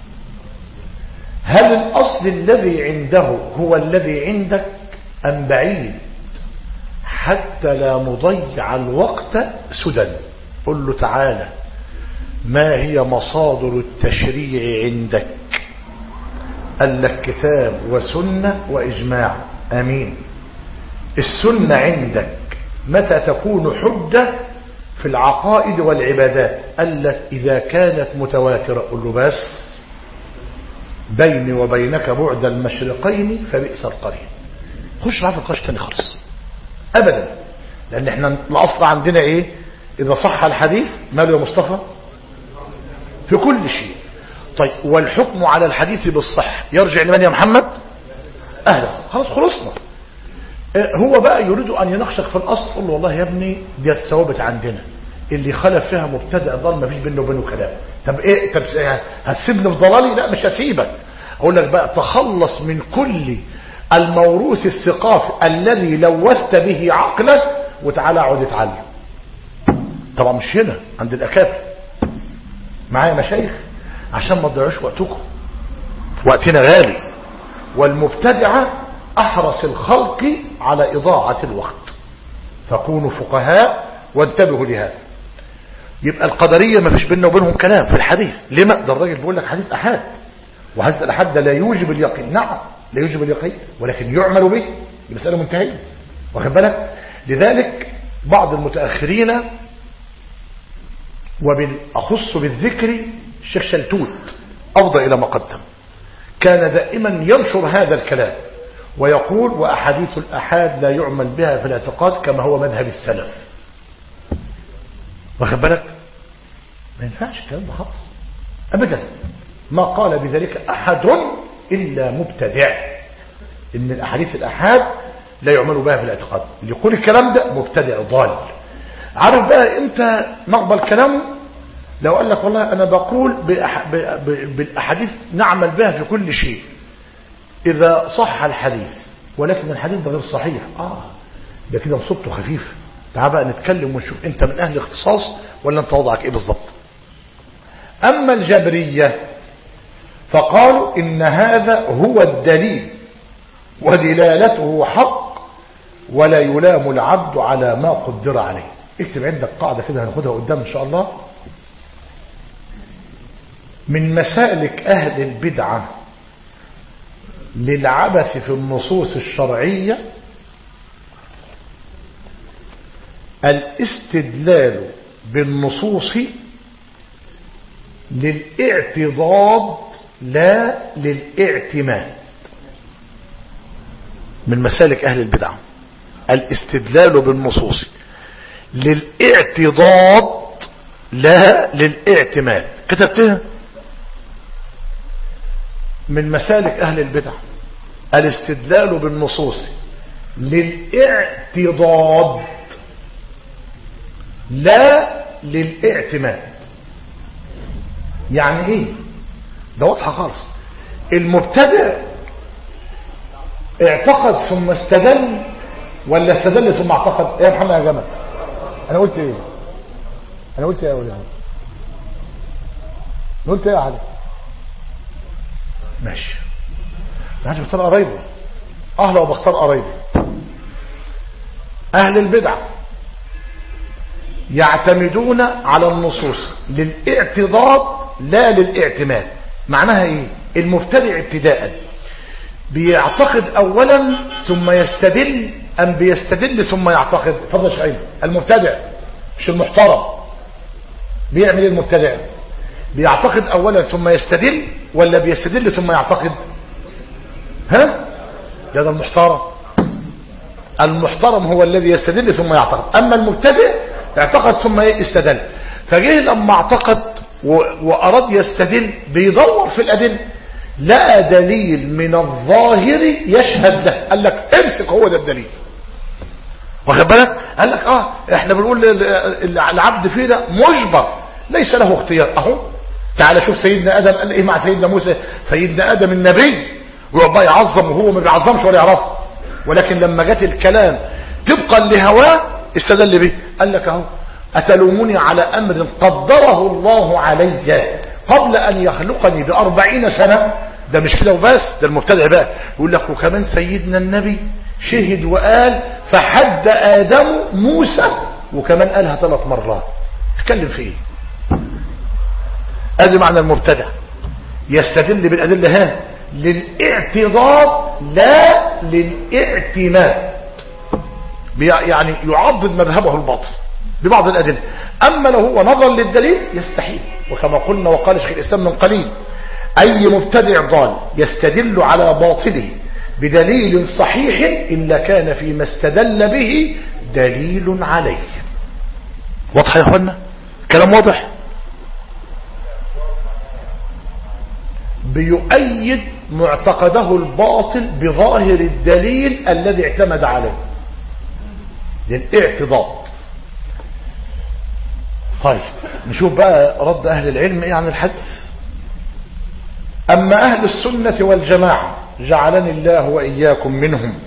هل الأصل الذي عنده هو الذي عندك أم بعيد؟ حتى لا نضيع الوقت سدى. قل له تعالى ما هي مصادر التشريع عندك؟ قال لك كتاب وسنة وإجماع. أمين. السنة عندك متى تكون حجة؟ في العقائد والعبادات. قال لك إذا كانت متواترة. قل له بس بيني وبينك بعد المشرقين فبئس القرين. خش معاه في القش تاني خالص أبدا، لأن احنا الأصل عندنا إيه؟ إذا صح الحديث ماله يا مصطفى؟ في كل شيء. طيب والحكم على الحديث بالصح يرجع لمن يا محمد؟ أهلا. خلاص خلصنا. هو بقى يريد أن يناقشك في الأصل. قل له والله يا ابني دي ثوابت عندنا، اللي خلف فيها مبتدأ ضل ما فيش بينه وبينه كلام. طب ايه؟ طب هتسيبني في ضلالي؟ لا مش هسيبك. اقول لك بقى تخلص من كل الموروث الثقافي الذي لوثت به عقلك وتعالى اقعد اتعلم. طبعا مش هنا عند الاكابر معايا مشايخ عشان ما تضيعوش وقتكم، وقتنا غالي. والمبتدعة احرص الخلق على اضاعة الوقت، فكونوا فقهاء وانتبهوا لهذا. يبقى القدرية ما فيش بيننا وبينهم كلام في الحديث. لما؟ ده الراجل بيقول لك حديث أحاد، وحديث الأحاد ده لا يوجب اليقين. نعم لا يوجب اليقين، ولكن يعمل به. المسألة منتهية، واخد بالك؟ لذلك بعض المتأخرين وبالأخص بالذكر الشيخ شلتوت أفضى إلى ما قدم، كان دائما ينشر هذا الكلام ويقول وأحاديث الأحاد لا يعمل بها في الاعتقاد كما هو مذهب السلف. واخد بالك؟ ما ينفعش الكلام ده خالص ابدا. ما قال بذلك احد الا مبتدع، ان الاحاديث الاحاد لا يعمل بها في الاعتقاد. اللي يقول الكلام ده مبتدع ضال. عارف بقى امتى نقبل كلامه؟ لو قال لك والله انا بقول بالاحاديث نعمل بها في كل شيء اذا صح الحديث، ولكن الحديث ده غير صحيح. ده كده مصيبته خفيفه. تعال بقى نتكلم ونشوف انت من اهل اختصاص ولا انت وضعك ايه بالظبط. اما الجبرية فقالوا ان هذا هو الدليل ودلالته حق ولا يلام العبد على ما قدر عليه. اكتب عندك قاعدة كده هناخدها قدام ان شاء الله. من مسالك اهل البدعة للعبث في النصوص الشرعية الاستدلال بالنصوص للاعتضاد لا للاعتماد. من مسالك أهل البدع الاستدلال بالنصوص للاعتضاد لا للاعتماد. كتبتها؟ من مسالك أهل البدع الاستدلال بالنصوص للاعتضاد لا للاعتماد. يعني ايه؟ ده واضحه خالص. المبتدع اعتقد ثم استدل ولا استدل ثم اعتقد؟ ايه يا محمد يا جمال؟ انا قلت ايه؟ انا قلت ايه يا ولد؟ قلت ايه يا علي؟ ماشي. ما حدش بيختار قرايبه. لو بختار قرايبه. اهل البدع يعتمدون على النصوص للاعتضاد لا للاعتماد. معناها ايه؟ المبتدع ابتداء بيعتقد اولا ثم يستدل ام بيستدل ثم يعتقد؟ فضل شيء. المبتدع مش المحترم. بيعمل ايه المبتدع؟ بيعتقد اولا ثم يستدل ولا بيستدل ثم يعتقد؟ ده المحترم. المحترم هو الذي يستدل ثم يعتقد. اما المبتدع اعتقد ثم استدل. فجه لما اعتقد واراد يستدل بيدور في الادله، لقى دليل من الظاهر يشهد له، قال لك امسك هو ده الدليل. واخد بالك؟ قال لك احنا بنقول العبد فيه ده مجبر ليس له اختيار. اهو تعال شوف سيدنا ادم قال ايه مع سيدنا موسى. سيدنا ادم النبي ويقعد يعظم وهو ما بيعظمش ولا يعرفه، ولكن لما جت الكلام طبقا لهواه استدل به. قال لك اهو اتلومني على امر قدره الله علي قبل ان يخلقني ب40 سنة. ده مش كده وبس، ده المبتدع بقى يقول لك وكمان سيدنا النبي شهد وقال فحد آدم موسى، وكمان قالها 3 مرات. تتكلم في ايه؟ ادي معنى المبتدع، يستدل بالأدلة للاعتضاد لا للاعتماد، يعني يعضد مذهبه الباطل ببعض الأدلة. أما لو هو نظر للدليل يستحيل، وكما قلنا وقال شيخ الإسلام من قليل: أي مبتدع ضال يستدل على باطله بدليل صحيح إلا كان فيما استدل به دليل عليه. واضح يا أخوانا؟ كلام واضح. بيؤيد معتقده الباطل بظاهر الدليل الذي اعتمد عليه للاعتضاد. طيب نشوف بقى رد أهل العلم ايه عن الحديث. أما أهل السنة والجماعة جعلني الله وإياكم منهم،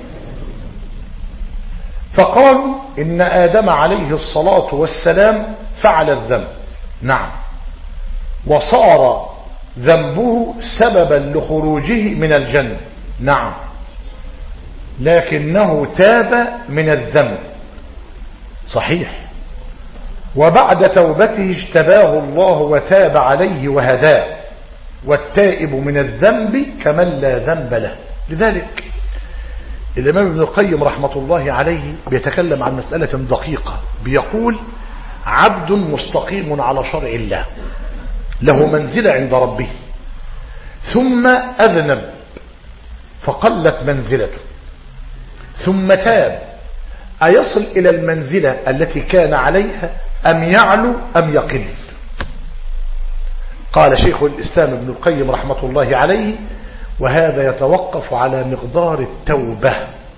فقالوا إن آدم عليه الصلاة والسلام فعل الذنب، نعم، وصار ذنبه سببا لخروجه من الجنة، نعم، لكنه تاب من الذنب، صحيح، وبعد توبته اجتباه الله وتاب عليه وهداه، والتائب من الذنب كمن لا ذنب له. لذلك الإمام ابن القيم رحمة الله عليه بيتكلم عن مسألة دقيقة، بيقول: عبد مستقيم على شرع الله له منزلة عند ربه، ثم أذنب فقلت منزلته، ثم تاب، أيصل إلى المنزلة التي كان عليها أم يعلو أم يقل؟ قال شيخ الإسلام ابن القيم رحمة الله عليه: وهذا يتوقف على مقدار التوبة،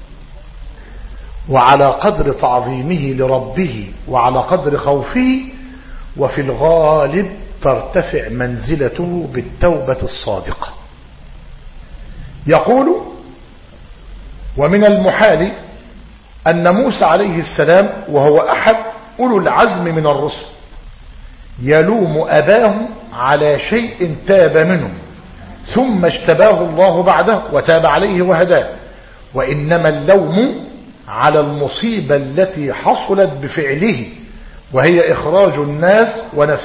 وعلى قدر تعظيمه لربه، وعلى قدر خوفه، وفي الغالب ترتفع منزلته بالتوبة الصادقة. يقول: ومن المحال أن موسى عليه السلام وهو أحد أولو العزم من الرسل يلوم أباه على شيء تاب منه ثم اجتباه الله بعده وتاب عليه وهداه، وإنما اللوم على المصيبة التي حصلت بفعله، وهي إخراج الناس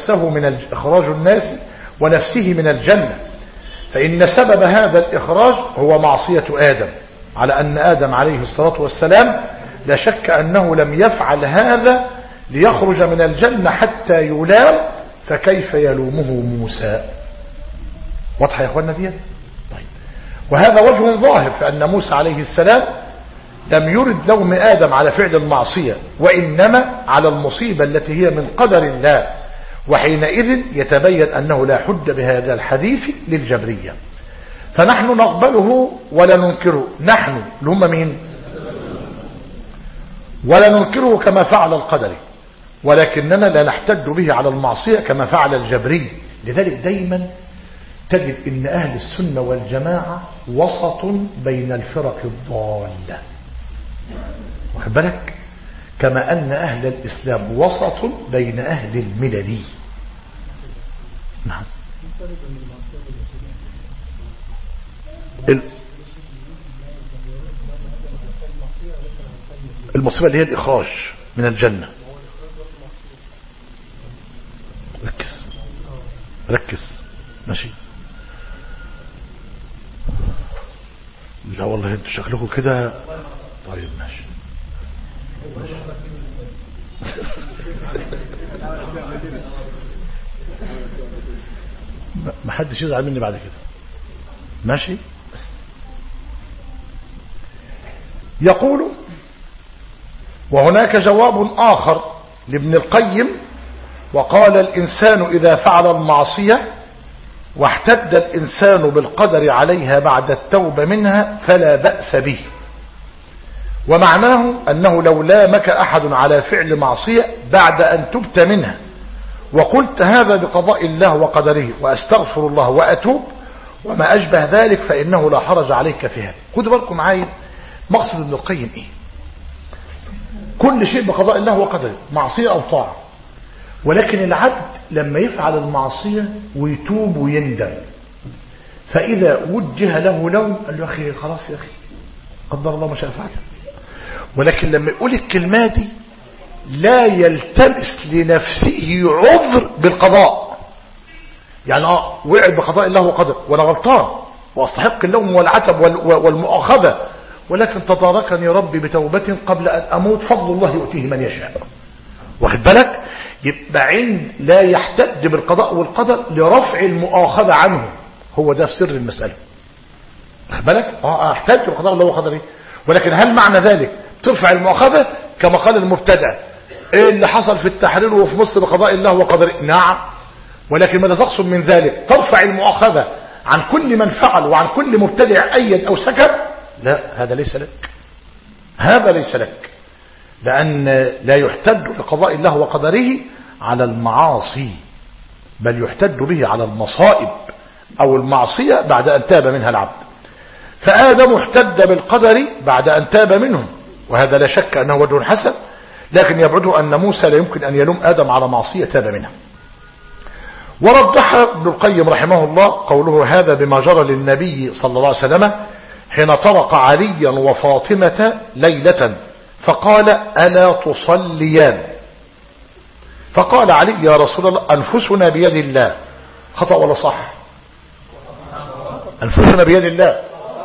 ونفسه من الجنة، فإن سبب هذا الإخراج هو معصية آدم، على أن آدم عليه الصلاة والسلام لا شك أنه لم يفعل هذا ليخرج من الجنة حتى يلام، فكيف يلومه موسى؟ واضح يا أخوانا دي؟ طيب، وهذا وجه ظاهر، فأن موسى عليه السلام لم يرد لوم آدم على فعل المعصية، وإنما على المصيبة التي هي من قدر الله، وحينئذ يتبين أنه لا حج بهذا الحديث للجبرية، فنحن نقبله ولا ننكره. نحن لهم مين؟ ولا ننكره كما فعل القدري، ولكننا لا نحتج به على المعصية كما فعل الجبري. لذلك دايما تجد ان اهل السنة والجماعة وسط بين الفرق الضالة، واخد بالك؟ كما ان اهل الاسلام وسط بين اهل الملل. نعم. المصيبة اللي هي الإخراج من الجنة. ركز ماشي. لا والله انتوا شكلكم كده. طيب ماشي. ما حدش يزعل مني بعد كده، ماشي. يقول: وهناك جواب آخر لابن القيم، وقال: الإنسان إذا فعل المعصية واحتد الإنسان بالقدر عليها بعد التوبة منها فلا بأس به، ومعناه أنه لو لامك أحد على فعل معصية بعد أن تبت منها وقلت هذا بقضاء الله وقدره وأستغفر الله وأتوب وما أشبه ذلك فإنه لا حرج عليك في هذا. خدوا بالكم معايا مقصد ابن القيم إيه؟ كل شيء بقضاء الله وقدره، معصية أو طاعة، ولكن العبد لما يفعل المعصية ويتوب ويندم، فإذا وجه له لوم قال له: أخي خلاص يا أخي قدر الله ما شاء فعل. ولكن لما يقول الكلمة دي لا يلتمس لنفسه عذر بالقضاء، يعني وقع بقضاء الله وقدر وانا غلطان واستحق اللوم والعتب والمؤاخذة، ولكن تداركني ربي بتوبة قبل ان اموت، فضل الله يؤتيه من يشاء. واخد بالك؟ يبقى عند لا يحتج بالقضاء والقدر لرفع المؤاخذة عنه، هو ده في سر المسألة. واخد بالك؟ احتج بالقضاء الله وقدره، ولكن هل معنى ذلك ترفع المؤاخذة كما قال المبتدع ايه اللي حصل في التحرير وفي مصر بقضاء الله وقدره؟ نعم، ولكن ماذا تقصد من ذلك؟ ترفع المؤاخذة عن كل من فعل وعن كل مبتدع أيد أو سكت؟ لا، هذا ليس لك، هذا ليس لك، لأن لا يحتج بقضاء الله وقدره على المعاصي، بل يحتج به على المصائب أو المعصية بعد أن تاب منها العبد. فآدم احتج بالقدر بعد أن تاب منه، وهذا لا شك أنه وجه حسن، لكن يبعده أن موسى لا يمكن أن يلوم آدم على معصية تاب منها. ورجح ابن القيم رحمه الله قوله هذا بما جرى للنبي صلى الله عليه وسلم حين طرق عليا وفاطمة ليلة فقال ألا تصليان؟ فقال علي يا رسول الله أنفسنا بيد الله. خطأ ولا صح؟ أنفسنا بيد الله.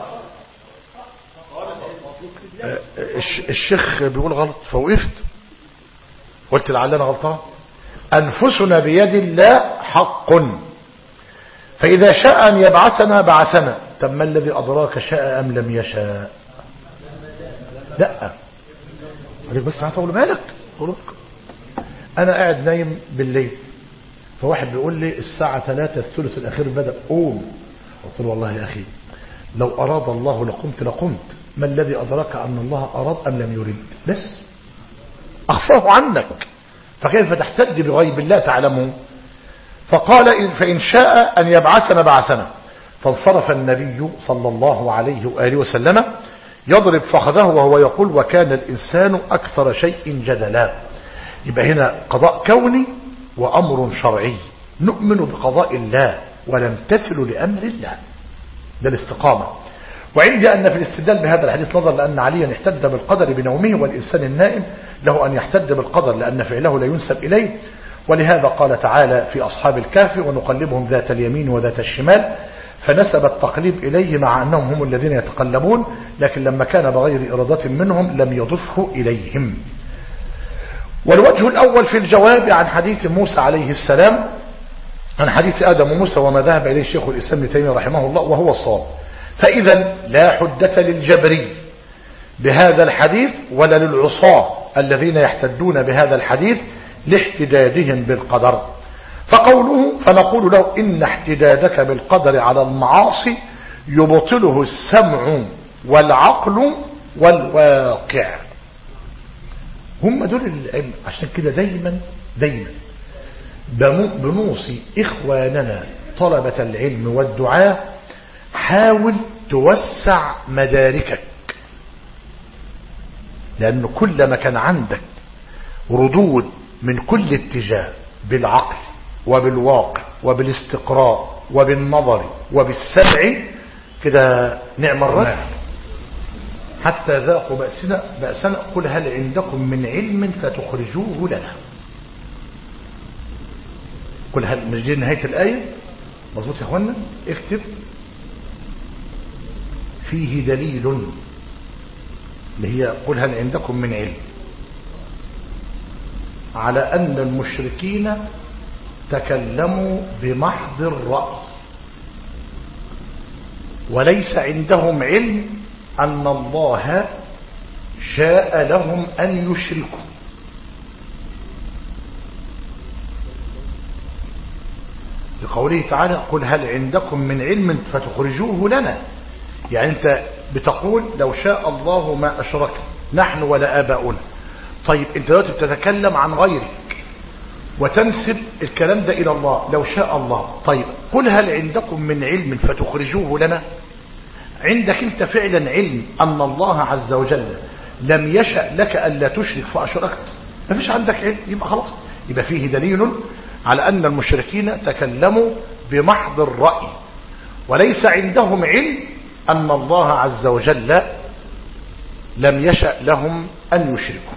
الشيخ بيقول غلط فوقفت قلت لعلنا غلطان. أنفسنا بيد الله حق، فإذا شاء أن يبعثنا بعثنا. طب ما الذي أدراك شاء أم لم يشاء؟ لا عليك بس هتقول مالك. أنا قاعد نايم بالليل فواحد بيقول لي الساعة 3 الثلث الأخير بدأ قوم. قلت له والله يا أخي لو أراد الله لقمت، ما الذي أدراك أن الله أراد أم لم يريد؟ بس أخفاه عنك، فكيف تحتج بغيب الله تعلمه؟ فقال فإن شاء أن يبعثنا بعثنا. فانصرف النبي صلى الله عليه وآله وسلم يضرب فخذه وهو يقول وكان الإنسان أكثر شيء جدلا. يبقى هنا قضاء كوني وأمر شرعي، نؤمن بقضاء الله ونمتثل لأمر الله، ده الاستقامة. وعندي أن في الاستدلال بهذا الحديث نظر لأن عليا احتج بالقدر بنومه، والإنسان النائم له أن يحتج بالقدر لأن فعله لا ينسب إليه. ولهذا قال تعالى في أصحاب الكهف ونقلبهم ذات اليمين وذات الشمال، فنسب التقليب إليه مع أنهم هم الذين يتقلبون، لكن لما كان بغير إرادة منهم لم يضفه إليهم. والوجه الأول في الجواب عن حديث موسى عليه السلام عن حديث آدم وموسى وما ذهب إليه الشيخ الإسلام ابن تيمية رحمه الله وهو الصواب. فإذا لا حجة للجبري بهذا الحديث ولا للعصاة الذين يحتجون بهذا الحديث لاحتجاجهم بالقدر. فقوله فنقول له إن احتجاجك بالقدر على المعاصي يبطله السمع والعقل والواقع. هم دول العلم. عشان كده دايما بنوصي إخواننا طلبة العلم والدعاء حاول توسع مداركك، لأنه كلما كان عندك ردود من كل اتجاه بالعقل وبالواقع وبالاستقراء وبالنظر وبالسمع كده نعم الرجل حتى ذاقوا بأسنا قل هل عندكم من علم فتخرجوه لنا. قل هل نجي نهاية الآية مظبوط يا اخوانا؟ اكتب فيه دليل اللي هي قل هل عندكم من علم على أن المشركين تكلموا بمحض الرأي وليس عندهم علم أن الله شاء لهم أن يشركوا. لقوله تعالى قل هل عندكم من علم فتخرجوه لنا، يعني أنت بتقول لو شاء الله ما أشرك نحن ولا آباؤنا. طيب أنت دلوقتي بتتكلم عن غيرك وتنسب الكلام ده إلى الله لو شاء الله. طيب قل هل عندكم من علم فتخرجوه لنا؟ عندك أنت فعلا علم أن الله عز وجل لم يشأ لك ألا تشرك فأشركت؟ ما فيش عندك علم، يبقى خلاص، يبقى فيه دليل على أن المشركين تكلموا بمحض الرأي وليس عندهم علم أن الله عز وجل لم يشأ لهم أن يشركوا.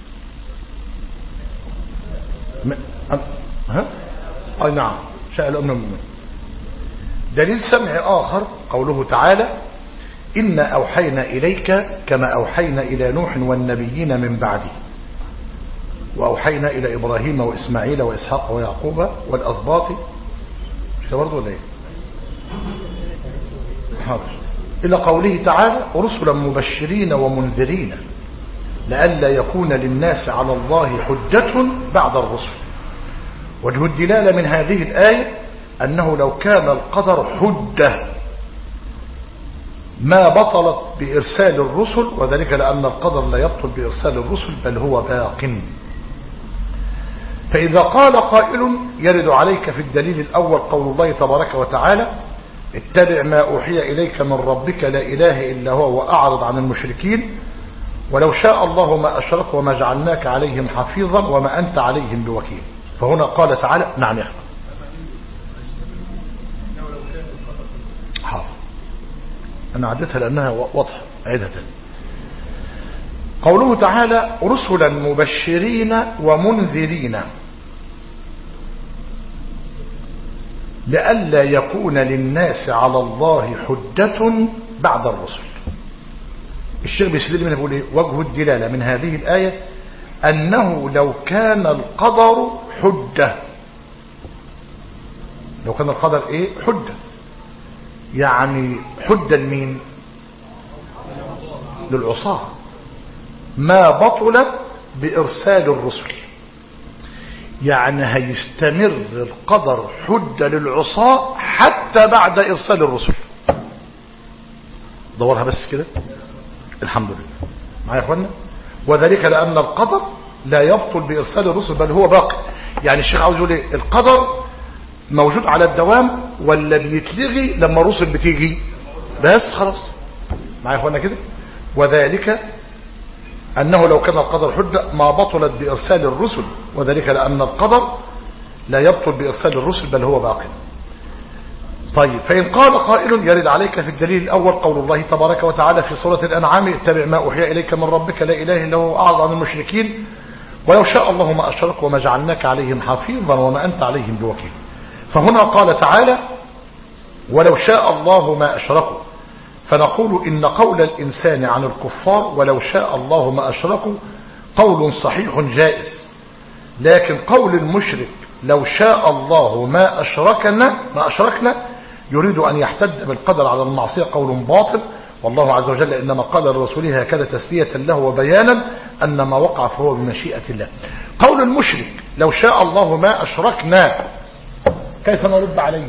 أي نعم، شاء لهم المؤمن. دليل سمع آخر قوله تعالى: إنا أوحينا إليك كما أوحينا إلى نوح والنبيين من بعده وأوحينا إلى إبراهيم وإسماعيل وإسحاق ويعقوب والأسباط. مش برضه ولا إيه؟ حاضر. إلى قوله تعالى: رسلا مبشرين ومنذرين لئلا يكون للناس على الله حجة بعد الرسل. وجه الدلالة من هذه الآية أنه لو كان القدر حجة ما بطلت بإرسال الرسل، وذلك لأن القدر لا يبطل بإرسال الرسل بل هو باق. فإذا قال قائل: يرد عليك في الدليل الأول قول الله تبارك وتعالى: اتبع ما أوحي إليك من ربك لا إله إلا هو وأعرض عن المشركين ولو شاء الله ما أشركوا وما جعلناك عليهم حفيظا وما أنت عليهم بوكيل. فهنا قال تعالى: نعم يا أخي. حاضر، أنا عدتها لأنها واضحة، أعيدها تاني. قوله تعالى: رسلا مبشرين ومنذرين لئلا يكون للناس على الله حجة بعد الرسل. الشيخ بيسلم منه يقول: وجه الدلالة من هذه الآية أنه لو كان القدر حجة، لو كان القدر إيه؟ حجة. يعني حجة لمين؟ للعصاة. ما بطلت بإرسال الرسل، يعني هيستمر القدر حجة للعصاة حتى بعد إرسال الرسل. دورها بس كده. الحمد لله معايا يا اخوانا. وذلك لأن القدر لا يبطل بإرسال الرسل بل هو باقي. يعني الشيخ عاوز يقول ايه؟ القدر موجود على الدوام ولا بيتلغي لما الرسل بتيجي بس خلاص. معايا يا اخوانا كده. وذلك أنه لو كان القدر حجة ما بطلت بإرسال الرسل، وذلك لأن القدر لا يبطل بإرسال الرسل بل هو باقي. طيب، فإن قال قائل: يرد عليك في الدليل الأول قول الله تبارك وتعالى في سورة الأنعام: اتبع ما أوحي إليك من ربك لا إله إلا هو أعرض عن المشركين ولو شاء الله ما أشركوا وما جعلناك عليهم حفيظا وما أنت عليهم بوكيل. فهنا قال تعالى: ولو شاء الله ما أشركوا. فنقول إن قول الإنسان عن الكفار ولو شاء الله ما أشركوا قول صحيح جائز، لكن قول المشرك لو شاء الله ما أشركنا يريد أن يحتج بالقدر على المعصية قول باطل. والله عز وجل إنما قال لرسوله هكذا تسلية له وبيانا أن ما وقع فهو بمشيئة الله. قول المشرك لو شاء الله ما أشركنا كيف نرد عليه؟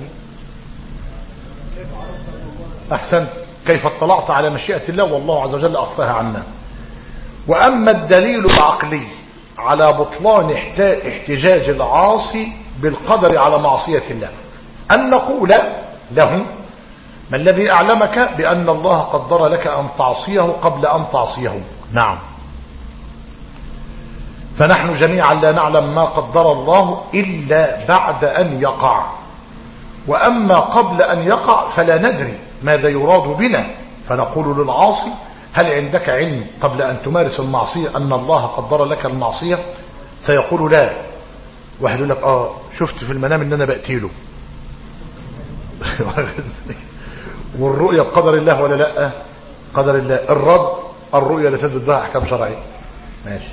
أحسنت، كيف اطلعت على مشيئة الله والله عز وجل أخفاها عنا. وأما الدليل العقلي على بطلان احتجاج العاصي بالقدر على معصية الله أن نقول له: ما الذي أعلمك بأن الله قدر لك أن تعصيه قبل أن تعصيه؟ نعم، فنحن جميعا لا نعلم ما قدر الله إلا بعد أن يقع، وأما قبل أن يقع فلا ندري ماذا يراد بنا. فنقول للعاصي: هل عندك علم قبل أن تمارس المعصية أن الله قدر لك المعصية؟ سيقول لا. واحد يقول لك: شفت في المنام ان انا بقتيله. والرؤية بقدر الله ولا لا؟ قدر الله. الرد: الرؤية لا تثبت بها احكام شرعية. ماشي.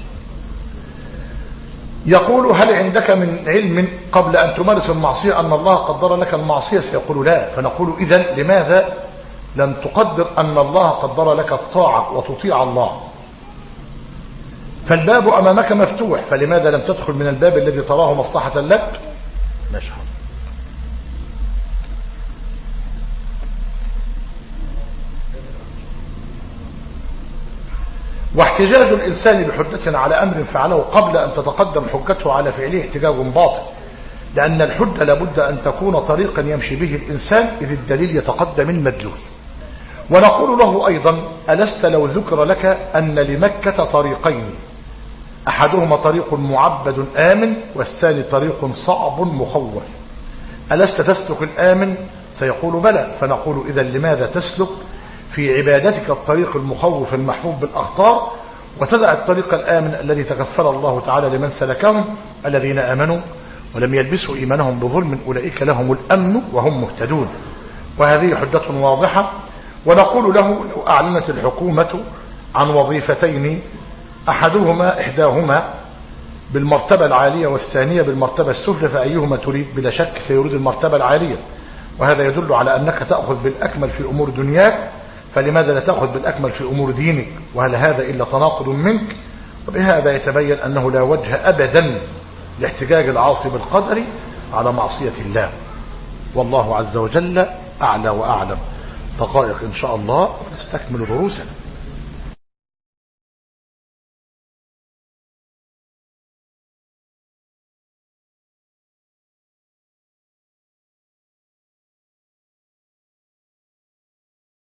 يقول: هل عندك من علم قبل أن تمارس المعصية أن الله قدر لك المعصية؟ سيقول لا. فنقول: إذن لماذا لم تقدر أن الله قدر لك الطاعة وتطيع الله؟ فالباب أمامك مفتوح، فلماذا لم تدخل من الباب الذي تراه مصلحة لك؟ ماشي. واحتجاج الإنسان بحجة على أمر فعله قبل أن تتقدم حجته على فعله احتجاج باطل، لأن الحجة لابد أن تكون طريقا يمشي به الإنسان إذ الدليل يتقدم المدلول. ونقول له أيضا: ألست لو ذكر لك أن لمكة طريقين، أحدهما طريق معبد آمن والثاني طريق صعب مخوف، ألست تسلك الآمن؟ سيقول بلى. فنقول: إذا لماذا تسلك في عبادتك الطريق المخوف المحفوف بالأخطار، وتدع الطريق الآمن الذي تكفل الله تعالى لمن سلكهم. الذين آمنوا ولم يلبسوا إيمانهم بظلم أولئك لهم الأمن وهم مهتدون. وهذه حجة واضحة. ونقول له لو أعلنت الحكومة عن وظيفتين إحداهما بالمرتبة العالية والثانية بالمرتبة السفلى فأيهما تريد؟ بلا شك سيريد المرتبة العالية، وهذا يدل على أنك تأخذ بالأكمل في أمور دنياك، فلماذا لا تأخذ بالأكمل في أمور دينك؟ وهل هذا إلا تناقض منك؟ وبهذا يتبين أنه لا وجه أبدا لاحتجاج العاصي بالقدر على معصية الله. والله عز وجل أعلى وأعلم. دقائق إن شاء الله ونستكمل دروسنا.